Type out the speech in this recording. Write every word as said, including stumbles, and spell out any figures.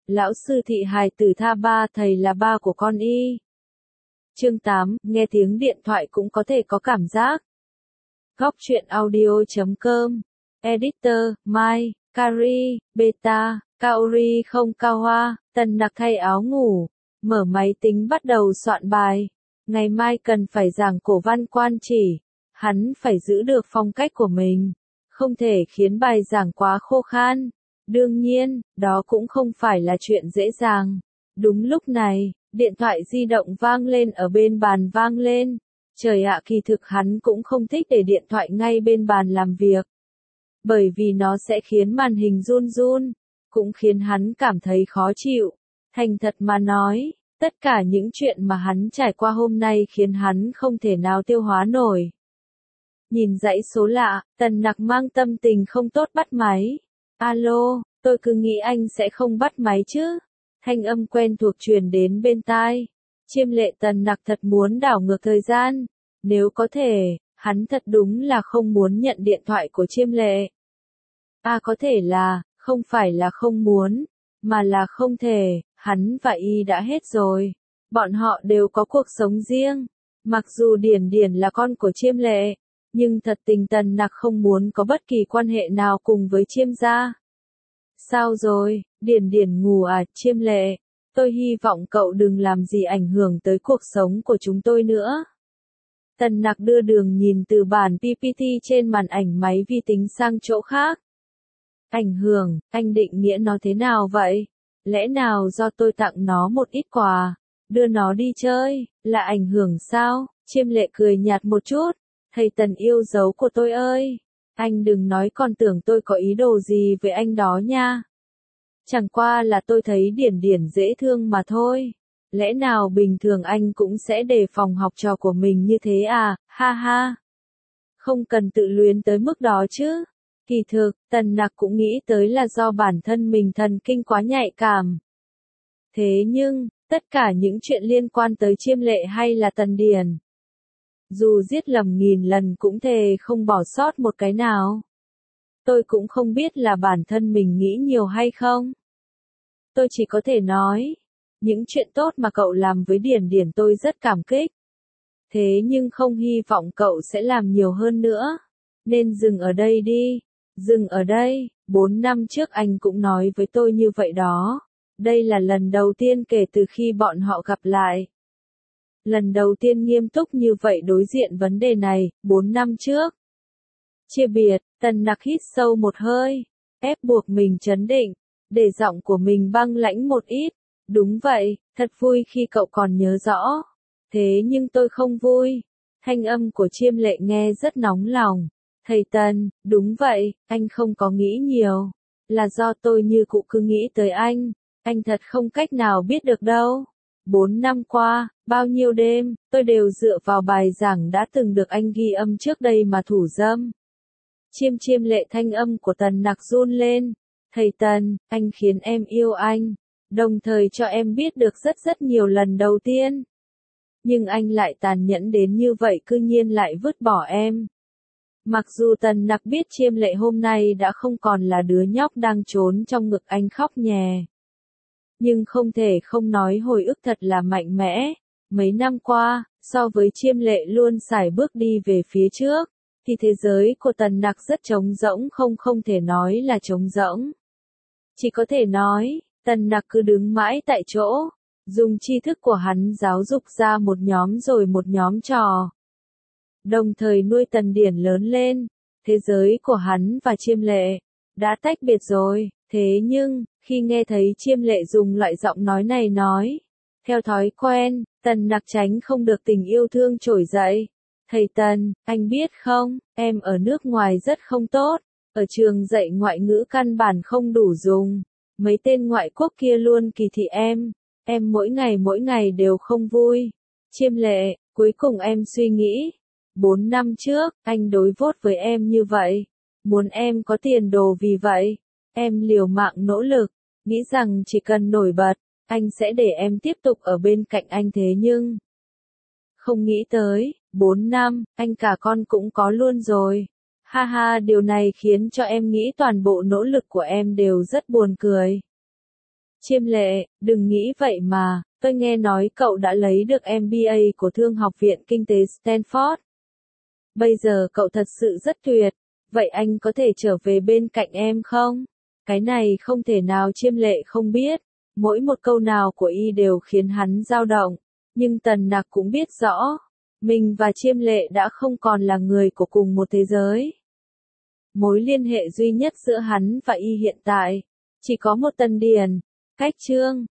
Lão sư thị hài tử tha ba thầy là ba của con y. Chương tám, nghe tiếng điện thoại cũng có thể có cảm giác. Góc truyện audio chấm com. Editor, Mai, Kari, Beta, Kaori không cao hoa, Tần Nặc thay áo ngủ, mở máy tính bắt đầu soạn bài. Ngày mai cần phải giảng cổ văn quan chỉ, hắn phải giữ được phong cách của mình, không thể khiến bài giảng quá khô khan. Đương nhiên, đó cũng không phải là chuyện dễ dàng. Đúng lúc này, điện thoại di động vang lên ở bên bàn vang lên. Trời ạ, kỳ thực hắn cũng không thích để điện thoại ngay bên bàn làm việc. Bởi vì nó sẽ khiến màn hình run run, cũng khiến hắn cảm thấy khó chịu. Thành thật mà nói, tất cả những chuyện mà hắn trải qua hôm nay khiến hắn không thể nào tiêu hóa nổi. Nhìn dãy số lạ, Tần Nặc mang tâm tình không tốt bắt máy. Alo, tôi cứ nghĩ anh sẽ không bắt máy chứ. Thanh âm quen thuộc truyền đến bên tai. Chiêm Lệ Tần Nặc thật muốn đảo ngược thời gian. Nếu có thể, hắn thật đúng là không muốn nhận điện thoại của Chiêm Lệ. À có thể là, không phải là không muốn, mà là không thể, hắn và y đã hết rồi. Bọn họ đều có cuộc sống riêng. Mặc dù Điển Điển là con của Chiêm Lệ, nhưng thật tình Tần Nặc không muốn có bất kỳ quan hệ nào cùng với Chiêm gia. Sao rồi, Điển Điển ngủ à, Chiêm Lệ? Tôi hy vọng cậu đừng làm gì ảnh hưởng tới cuộc sống của chúng tôi nữa. Tần Nặc đưa đường nhìn từ bản pê pê tê trên màn ảnh máy vi tính sang chỗ khác. Ảnh hưởng, anh định nghĩa nó thế nào vậy? Lẽ nào do tôi tặng nó một ít quà, đưa nó đi chơi, là ảnh hưởng sao? Chiêm Lệ cười nhạt một chút. Thầy Tần yêu dấu của tôi ơi, anh đừng nói còn tưởng tôi có ý đồ gì với anh đó nha. Chẳng qua là tôi thấy Điển Điển dễ thương mà thôi. Lẽ nào bình thường anh cũng sẽ đề phòng học trò của mình như thế à, ha ha. Không cần tự luyến tới mức đó chứ. Kỳ thực, Tần Nặc cũng nghĩ tới là do bản thân mình thần kinh quá nhạy cảm. Thế nhưng, tất cả những chuyện liên quan tới Chiêm Lệ hay là Tần Điển, dù giết lầm nghìn lần cũng thề không bỏ sót một cái nào. Tôi cũng không biết là bản thân mình nghĩ nhiều hay không. Tôi chỉ có thể nói, những chuyện tốt mà cậu làm với Điển Điển tôi rất cảm kích. Thế nhưng không hy vọng cậu sẽ làm nhiều hơn nữa. Nên dừng ở đây đi. Dừng ở đây, bốn năm trước anh cũng nói với tôi như vậy đó. Đây là lần đầu tiên kể từ khi bọn họ gặp lại. Lần đầu tiên nghiêm túc như vậy đối diện vấn đề này, bốn năm trước. Chia biệt, Tần Nặc hít sâu một hơi, ép buộc mình trấn định, để giọng của mình băng lãnh một ít. Đúng vậy, thật vui khi cậu còn nhớ rõ. Thế nhưng tôi không vui. Thanh âm của Chiêm Lệ nghe rất nóng lòng. Thầy Tần, đúng vậy, anh không có nghĩ nhiều. Là do tôi như cụ cứ nghĩ tới anh. Anh thật không cách nào biết được đâu. Bốn năm qua, bao nhiêu đêm, tôi đều dựa vào bài giảng đã từng được anh ghi âm trước đây mà thủ dâm. Chiêm Chiêm Lệ thanh âm của Tần Nặc run lên. Thầy Tần, anh khiến em yêu anh, đồng thời cho em biết được rất rất nhiều lần đầu tiên. Nhưng anh lại tàn nhẫn đến như vậy cư nhiên lại vứt bỏ em. Mặc dù Tần Nặc biết Chiêm Lệ hôm nay đã không còn là đứa nhóc đang trốn trong ngực anh khóc nhè. Nhưng không thể không nói hồi ức thật là mạnh mẽ. Mấy năm qua, so với Chiêm Lệ luôn sải bước đi về phía trước, thì thế giới của Tần Nặc rất trống rỗng, không không thể nói là trống rỗng. Chỉ có thể nói, Tần Nặc cứ đứng mãi tại chỗ, dùng tri thức của hắn giáo dục ra một nhóm rồi một nhóm trò. Đồng thời nuôi Tần Điển lớn lên, thế giới của hắn và Chiêm Lệ đã tách biệt rồi. Thế nhưng, khi nghe thấy Chiêm Lệ dùng loại giọng nói này nói, theo thói quen, Tần Nặc tránh không được tình yêu thương trỗi dậy. Thầy Tần, anh biết không, em ở nước ngoài rất không tốt, ở trường dạy ngoại ngữ căn bản không đủ dùng. Mấy tên ngoại quốc kia luôn kỳ thị em, em mỗi ngày mỗi ngày đều không vui. Chiêm Lệ, cuối cùng em suy nghĩ, bốn năm trước, anh đối vốt với em như vậy, muốn em có tiền đồ vì vậy. Em liều mạng nỗ lực, nghĩ rằng chỉ cần nổi bật, anh sẽ để em tiếp tục ở bên cạnh anh thế nhưng không nghĩ tới, bốn năm, anh cả con cũng có luôn rồi. Ha ha, điều này khiến cho em nghĩ toàn bộ nỗ lực của em đều rất buồn cười. Chiêm Lệ, đừng nghĩ vậy mà, tôi nghe nói cậu đã lấy được em bê a của Thương học viện Kinh tế Stanford. Bây giờ cậu thật sự rất tuyệt, vậy anh có thể trở về bên cạnh em không? Cái này không thể nào. Chiêm Lệ không biết, mỗi một câu nào của y đều khiến hắn dao động, nhưng Tần Nặc cũng biết rõ, mình và Chiêm Lệ đã không còn là người của cùng một thế giới. Mối liên hệ duy nhất giữa hắn và y hiện tại, chỉ có một Tân Điền, cách Trương.